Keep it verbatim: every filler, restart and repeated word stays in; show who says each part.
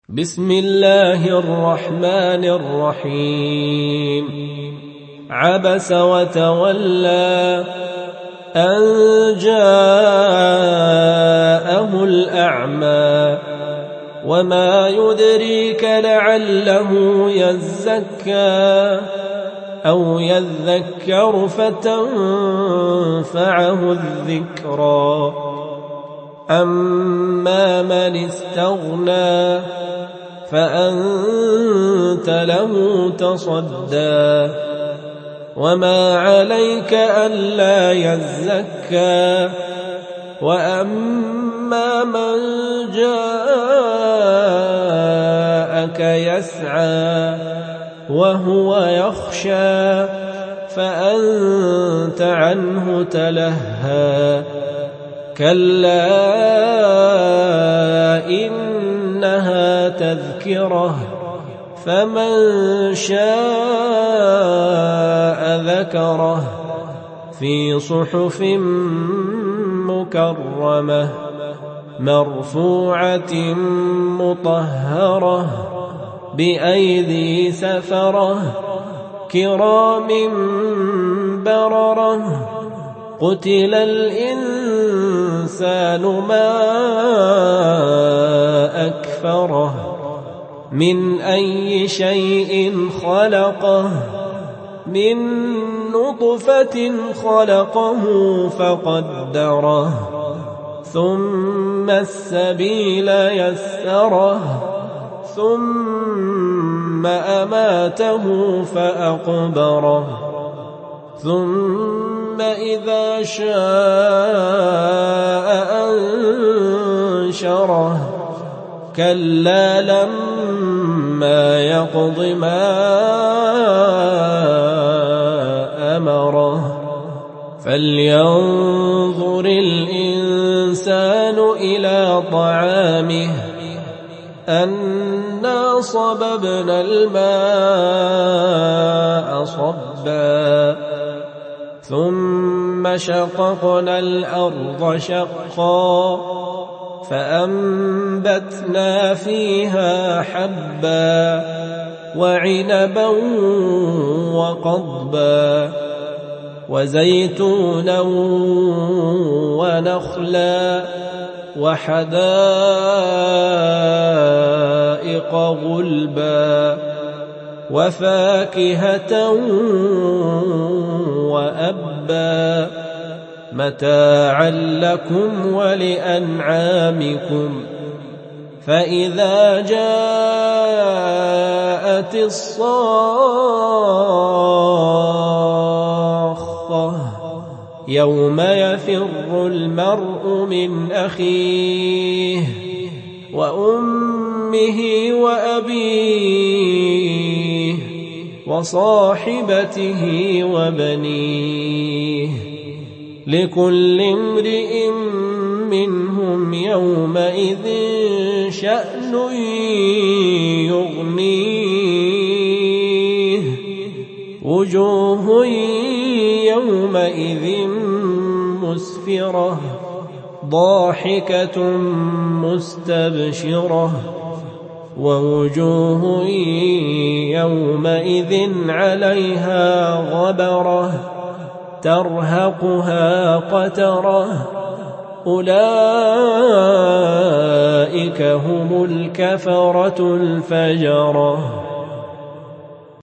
Speaker 1: بسم الله الرحمن الرحيم. عبس وتولى أن جاءه الأعمى وما يدريك لعله يزكى أو يذكر فتنفعه الذكرى. أما من استغنى فأنت له تصدى وما عليك ألا يزكى. وأما من جاءك يسعى وهو يخشى فأنت عنه تلهى. كلا إنها تذكرة فمن شاء ذكره في صحف مكرمة مرفوعة مطهرة بأيدي سفرة كرام بررة. قتل الإنسان ما أكفره من أي شيء خلقه من نطفة خلقه فقدره ثم السبيل يسره ثم أماته فأقبره ثم إذا شاء أنشره. كلا لما يقض ما أمره. فلينظر الإنسان إلى طعامه أنا صببنا الماء صبا ثم شققنا الأرض شقا فأنبتنا فيها حبا وعنبا وقضبا وزيتونا ونخلا وحدائق غلبا وفاكهة وأبا متاعا لكم ولأنعامكم. فإذا جاءت الصاخة يوم يفر المرء من أخيه وأمه وأبيه وصاحبته وبنيه لكل امرئ منهم يومئذ شأن يغنيه. وجوه يومئذ مسفرة ضاحكة مستبشرة ووجوه يومئذ عليها غبرة ترهقها قترة. أولئك هم الكفرة الفجرة.